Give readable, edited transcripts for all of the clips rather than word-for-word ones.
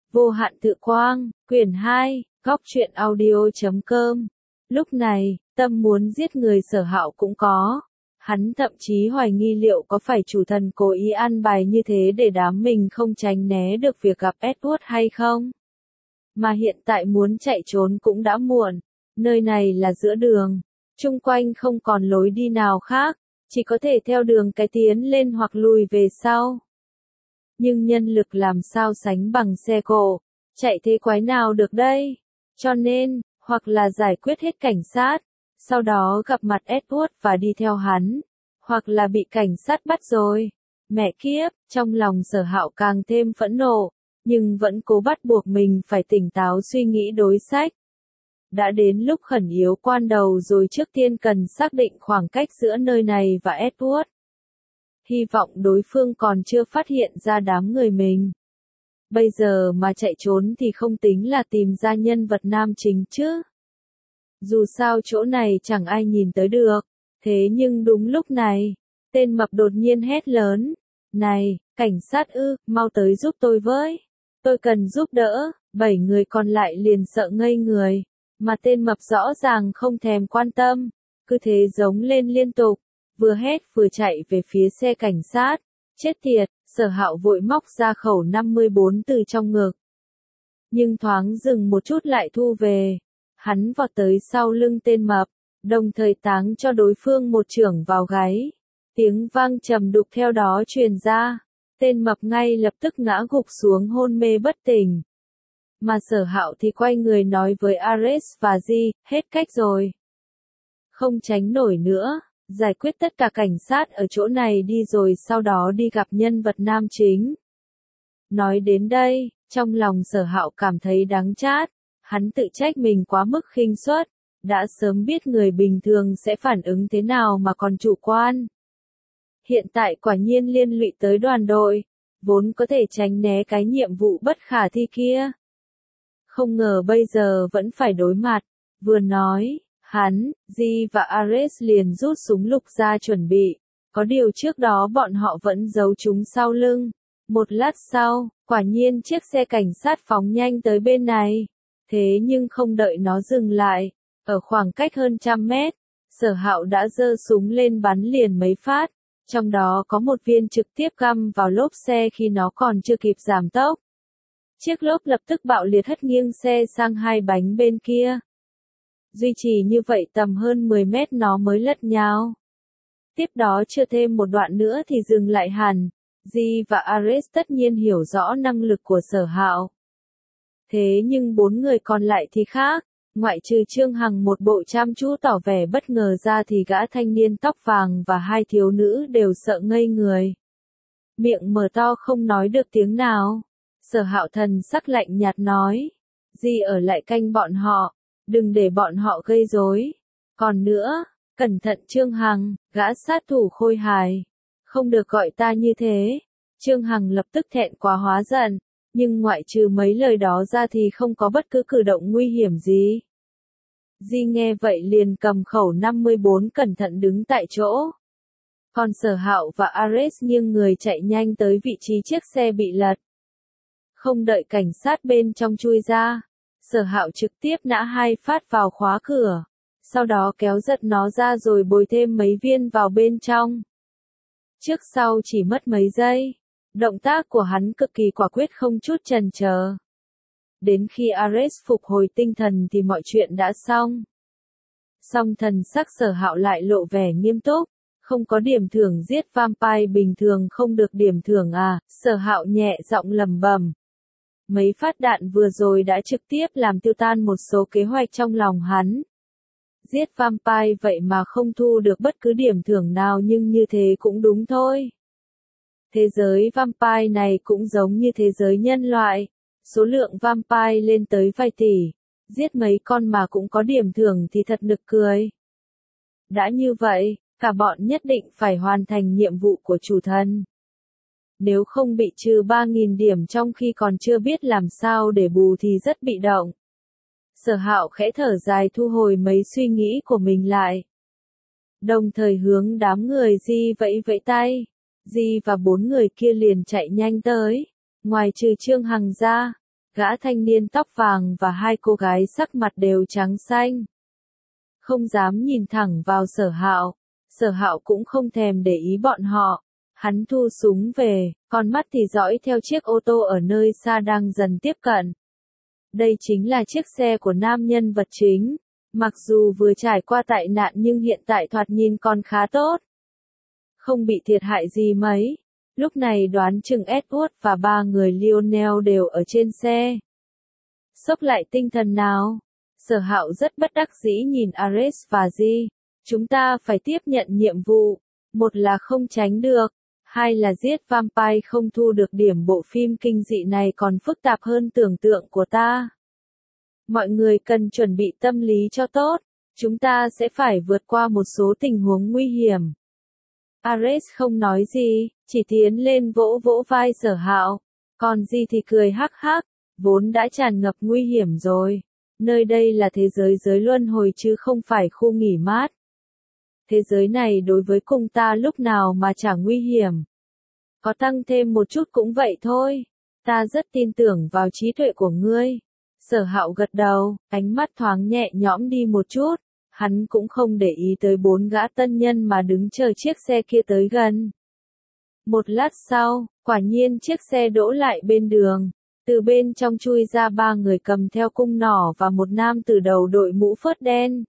Vô hạn tự quang, quyển 2, góc truyện audio.com. Lúc này, tâm muốn giết người Sở Hạo cũng có. Hắn thậm chí hoài nghi liệu có phải chủ thần cố ý an bài như thế để đám mình không tránh né được việc gặp Edward hay không. Mà hiện tại muốn chạy trốn cũng đã muộn. Nơi này là giữa đường. Chung quanh không còn lối đi nào khác. Chỉ có thể theo đường cái tiến lên hoặc lùi về sau. Nhưng nhân lực làm sao sánh bằng xe cộ. Chạy thế quái nào được đây. Cho nên, hoặc là giải quyết hết cảnh sát. Sau đó gặp mặt Edward và đi theo hắn. Hoặc là bị cảnh sát bắt rồi. Mẹ kiếp, trong lòng Sở Hạo càng thêm phẫn nộ. Nhưng vẫn cố bắt buộc mình phải tỉnh táo suy nghĩ đối sách. Đã đến lúc khẩn yếu quan đầu rồi, trước tiên cần xác định khoảng cách giữa nơi này và Edward. Hy vọng đối phương còn chưa phát hiện ra đám người mình. Bây giờ mà chạy trốn thì không tính là tìm ra nhân vật nam chính chứ. Dù sao chỗ này chẳng ai nhìn tới được. Thế nhưng đúng lúc này, tên mập đột nhiên hét lớn. Này, cảnh sát ư, mau tới giúp tôi với. Tôi cần giúp đỡ. 7 người còn lại liền sợ ngây người. Mà tên mập rõ ràng không thèm quan tâm. Cứ thế giống lên liên tục. Vừa hét vừa chạy về phía xe cảnh sát. Chết tiệt, Sở Hạo vội móc ra khẩu 54 từ trong ngực. Nhưng thoáng dừng một chút lại thu về. Hắn vọt tới sau lưng tên mập, đồng thời táng cho đối phương một chưởng vào gáy. Tiếng vang trầm đục theo đó truyền ra. Tên mập ngay lập tức ngã gục xuống hôn mê bất tỉnh. Mà Sở Hạo thì quay người nói với Ares và Di, hết cách rồi. Không tránh nổi nữa. Giải quyết tất cả cảnh sát ở chỗ này đi rồi sau đó đi gặp nhân vật nam chính. Nói đến đây, trong lòng Sở Hạo cảm thấy đắng chát. Hắn tự trách mình quá mức khinh suất. Đã sớm biết người bình thường sẽ phản ứng thế nào mà còn chủ quan. Hiện tại quả nhiên liên lụy tới đoàn đội. Vốn có thể tránh né cái nhiệm vụ bất khả thi kia. Không ngờ bây giờ vẫn phải đối mặt. Vừa nói. Hắn, Di và Ares liền rút súng lục ra chuẩn bị. Có điều trước đó bọn họ vẫn giấu chúng sau lưng. Một lát sau, quả nhiên chiếc xe cảnh sát phóng nhanh tới bên này. Thế nhưng không đợi nó dừng lại. Ở khoảng cách hơn 100 mét, Sở Hạo đã giơ súng lên bắn liền mấy phát. Trong đó có một viên trực tiếp găm vào lốp xe khi nó còn chưa kịp giảm tốc. Chiếc lốp lập tức bạo liệt hất nghiêng xe sang hai bánh bên kia. Duy trì như vậy tầm hơn 10 mét nó mới lật nhào. Tiếp đó chưa thêm một đoạn nữa thì dừng lại hẳn. Di và Ares tất nhiên hiểu rõ năng lực của Sở Hạo. Thế nhưng 4 người còn lại thì khác. Ngoại trừ Trương Hằng một bộ chăm chú tỏ vẻ bất ngờ ra thì gã thanh niên tóc vàng và hai thiếu nữ đều sợ ngây người. Miệng mở to không nói được tiếng nào. Sở Hạo thần sắc lạnh nhạt nói. Di ở lại canh bọn họ. Đừng để bọn họ gây rối. Còn nữa, cẩn thận Trương Hằng, gã sát thủ khôi hài. Không được gọi ta như thế. Trương Hằng lập tức thẹn quá hóa giận. Nhưng ngoại trừ mấy lời đó ra thì không có bất cứ cử động nguy hiểm gì. Di nghe vậy liền cầm khẩu 54 cẩn thận đứng tại chỗ. Còn Sở Hạo và Ares nghiêng người chạy nhanh tới vị trí chiếc xe bị lật. Không đợi cảnh sát bên trong chui ra. Sở Hạo trực tiếp nã 2 phát vào khóa cửa. Sau đó kéo giật nó ra rồi bồi thêm mấy viên vào bên trong. Trước sau chỉ mất mấy giây. Động tác của hắn cực kỳ quả quyết không chút chần chờ. Đến khi Ares phục hồi tinh thần thì mọi chuyện đã xong. Song thần sắc Sở Hạo lại lộ vẻ nghiêm túc. Không có điểm thưởng giết vampire bình thường không được điểm thưởng à, Sở Hạo nhẹ giọng lẩm bẩm. Mấy phát đạn vừa rồi đã trực tiếp làm tiêu tan một số kế hoạch trong lòng hắn. Giết vampire vậy mà không thu được bất cứ điểm thưởng nào nhưng như thế cũng đúng thôi. Thế giới vampire này cũng giống như thế giới nhân loại. Số lượng vampire lên tới vài tỷ. Giết mấy con mà cũng có điểm thưởng thì thật nực cười. Đã như vậy, cả bọn nhất định phải hoàn thành nhiệm vụ của chủ thần. Nếu không bị trừ 3.000 điểm trong khi còn chưa biết làm sao để bù thì rất bị động. Sở Hạo khẽ thở dài thu hồi mấy suy nghĩ của mình lại. Đồng thời hướng đám người Di vẫy vẫy tay. Di và 4 người kia liền chạy nhanh tới. Ngoài trừ Trương Hằng ra, Gã thanh niên tóc vàng và hai cô gái sắc mặt đều trắng xanh. Không dám nhìn thẳng vào Sở Hạo. Sở Hạo cũng không thèm để ý bọn họ. Hắn thu súng về, con mắt thì dõi theo chiếc ô tô ở nơi xa đang dần tiếp cận. Đây chính là chiếc xe của nam nhân vật chính. Mặc dù vừa trải qua tai nạn nhưng hiện tại thoạt nhìn còn khá tốt. Không bị thiệt hại gì mấy. Lúc này đoán chừng Edward và ba người Lionel đều ở trên xe. Xốc lại tinh thần nào. Sở Hạo rất bất đắc dĩ nhìn Ares và G. Chúng ta phải tiếp nhận nhiệm vụ. Một là không tránh được. Hai là giết vampire không thu được điểm. Bộ phim kinh dị này còn phức tạp hơn tưởng tượng của ta. Mọi người cần chuẩn bị tâm lý cho tốt. Chúng ta sẽ phải vượt qua một số tình huống nguy hiểm. Ares không nói gì, chỉ tiến lên vỗ vỗ vai Sở Hạo. Còn G thì cười hắc hắc, vốn đã tràn ngập nguy hiểm rồi. Nơi đây là thế giới luân hồi chứ không phải khu nghỉ mát. Thế giới này đối với cùng ta lúc nào mà chẳng nguy hiểm. Có tăng thêm một chút cũng vậy thôi. Ta rất tin tưởng vào trí tuệ của ngươi. Sở Hạo gật đầu, ánh mắt thoáng nhẹ nhõm đi một chút. Hắn cũng không để ý tới bốn gã tân nhân mà đứng chờ chiếc xe kia tới gần. Một lát sau, quả nhiên chiếc xe đỗ lại bên đường. Từ bên trong chui ra ba người cầm theo cung nỏ và một nam tử đầu đội mũ phớt đen.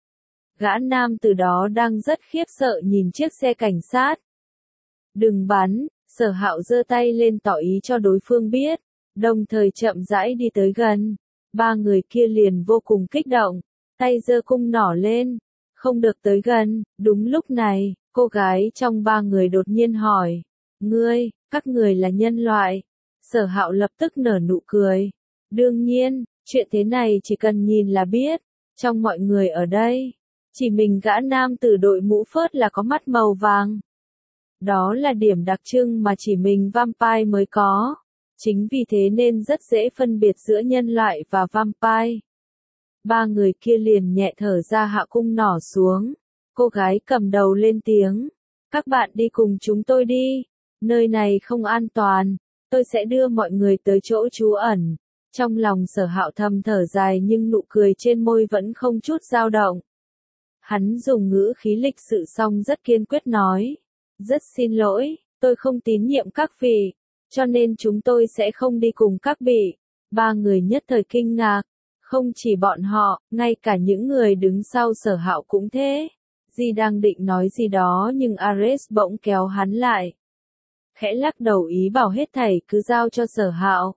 Gã nam tử đó đang rất khiếp sợ nhìn chiếc xe cảnh sát. Đừng bắn, Sở Hạo giơ tay lên tỏ ý cho đối phương biết, đồng thời chậm rãi đi tới gần. Ba người kia liền vô cùng kích động, tay giơ cung nỏ lên, không được tới gần. Đúng lúc này, cô gái trong ba người đột nhiên hỏi, các người là nhân loại? Sở Hạo lập tức nở nụ cười. Đương nhiên, chuyện thế này chỉ cần nhìn là biết, trong mọi người ở đây, chỉ mình gã nam tử đội mũ phớt là có mắt màu vàng. Đó là điểm đặc trưng mà chỉ mình vampire mới có. Chính vì thế nên rất dễ phân biệt giữa nhân loại và vampire. Ba người kia liền nhẹ thở ra hạ cung nỏ xuống. Cô gái cầm đầu lên tiếng. Các bạn đi cùng chúng tôi đi. Nơi này không an toàn. Tôi sẽ đưa mọi người tới chỗ trú ẩn. Trong lòng Sở Hạo thầm thở dài nhưng nụ cười trên môi vẫn không chút dao động. Hắn dùng ngữ khí lịch sự xong rất kiên quyết nói. Rất xin lỗi, tôi không tín nhiệm các vị, cho nên chúng tôi sẽ không đi cùng các vị. Ba người nhất thời kinh ngạc. Không chỉ bọn họ, ngay cả những người đứng sau Sở Hạo cũng thế. Di đang định nói gì đó nhưng Ares bỗng kéo hắn lại. Khẽ lắc đầu ý bảo hết thảy cứ giao cho Sở Hạo.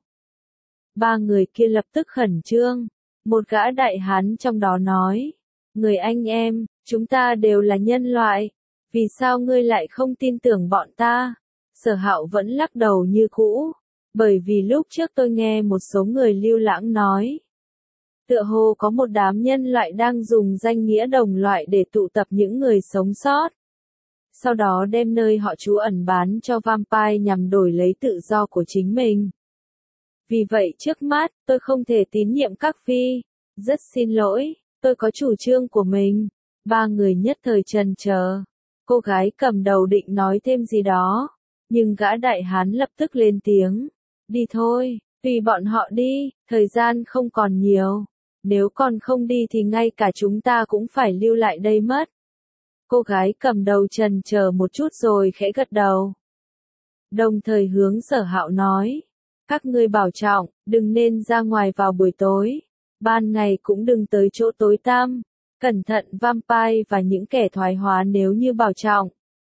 Ba người kia lập tức khẩn trương. Một gã đại hán trong đó nói. Người anh em, chúng ta đều là nhân loại. Vì sao ngươi lại không tin tưởng bọn ta? Sở Hạo vẫn lắc đầu như cũ. Bởi vì lúc trước tôi nghe một số người lưu lãng nói. Tựa hồ có một đám nhân loại đang dùng danh nghĩa đồng loại để tụ tập những người sống sót. Sau đó đem nơi họ trú ẩn bán cho vampire nhằm đổi lấy tự do của chính mình. Vì vậy trước mắt, tôi không thể tín nhiệm các phi. Rất xin lỗi, tôi có chủ trương của mình. Ba người nhất thời chần chờ. Cô gái cầm đầu định nói thêm gì đó. Nhưng gã đại hán lập tức lên tiếng. Đi thôi, tùy bọn họ đi, thời gian không còn nhiều. Nếu còn không đi thì ngay cả chúng ta cũng phải lưu lại đây mất. Cô gái cầm đầu chần chờ một chút rồi khẽ gật đầu. Đồng thời hướng Sở Hạo nói. Các ngươi bảo trọng, đừng nên ra ngoài vào buổi tối. Ban ngày cũng đừng tới chỗ tối tăm. Cẩn thận vampire và những kẻ thoái hóa nếu như bảo trọng.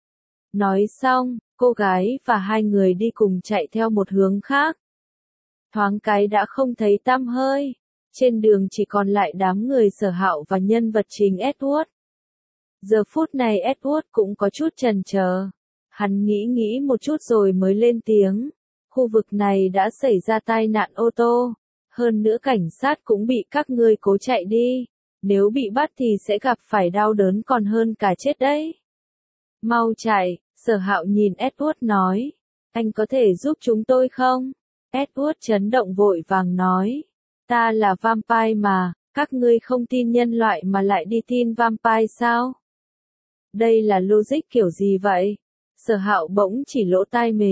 Nói xong, cô gái và hai người đi cùng chạy theo một hướng khác. Thoáng cái đã không thấy tăm hơi. Trên đường chỉ còn lại đám người Sở Hạo và nhân vật chính Edward. Giờ phút này Edward cũng có chút chần chờ. Hắn nghĩ một chút rồi mới lên tiếng. Khu vực này đã xảy ra tai nạn ô tô. Hơn nữa cảnh sát cũng bị các ngươi cố chạy đi. Nếu bị bắt thì sẽ gặp phải đau đớn còn hơn cả chết đấy. Mau chạy, Sở Hạo nhìn Edward nói. Anh có thể giúp chúng tôi không? Edward chấn động vội vàng nói. Ta là vampire mà, các ngươi không tin nhân loại mà lại đi tin vampire sao? Đây là logic kiểu gì vậy? Sở Hạo bỗng chỉ lỗ tai mình.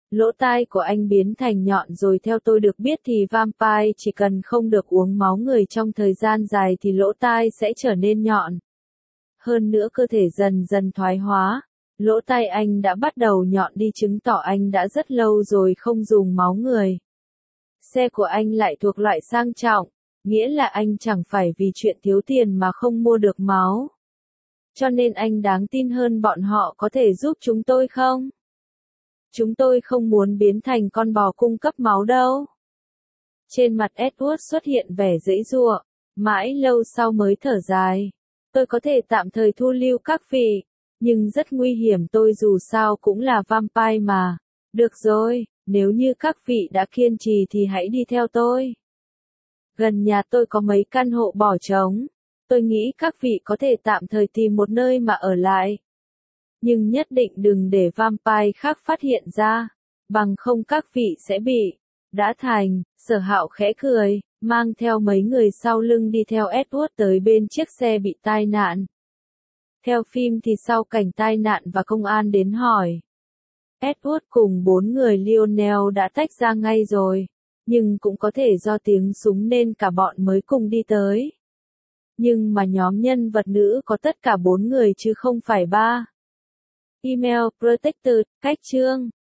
Lỗ tai của anh biến thành nhọn rồi, theo tôi được biết thì vampire chỉ cần không được uống máu người trong thời gian dài thì lỗ tai sẽ trở nên nhọn. Hơn nữa cơ thể dần dần thoái hóa. Lỗ tai anh đã bắt đầu nhọn đi, chứng tỏ anh đã rất lâu rồi không dùng máu người. Xe của anh lại thuộc loại sang trọng, nghĩa là anh chẳng phải vì chuyện thiếu tiền mà không mua được máu. Cho nên anh đáng tin hơn. Bọn họ có thể giúp chúng tôi không? Chúng tôi không muốn biến thành con bò cung cấp máu đâu. Trên mặt Edward xuất hiện vẻ giãy giụa, mãi lâu sau mới thở dài. Tôi có thể tạm thời thu lưu các vị, nhưng rất nguy hiểm, tôi dù sao cũng là vampire mà. Được rồi, nếu như các vị đã kiên trì thì hãy đi theo tôi. Gần nhà tôi có mấy căn hộ bỏ trống. Tôi nghĩ các vị có thể tạm thời tìm một nơi mà ở lại. Nhưng nhất định đừng để vampire khác phát hiện ra, bằng không các vị sẽ bị. Đã thành, Sở Hạo khẽ cười, mang theo mấy người sau lưng đi theo Edward tới bên chiếc xe bị tai nạn. Theo phim thì sau cảnh tai nạn và công an đến hỏi, Edward cùng 4 người Lionel đã tách ra ngay rồi, nhưng cũng có thể do tiếng súng nên cả bọn mới cùng đi tới. Nhưng mà nhóm nhân vật nữ có tất cả 4 người chứ không phải 3. Email Protected, cách chương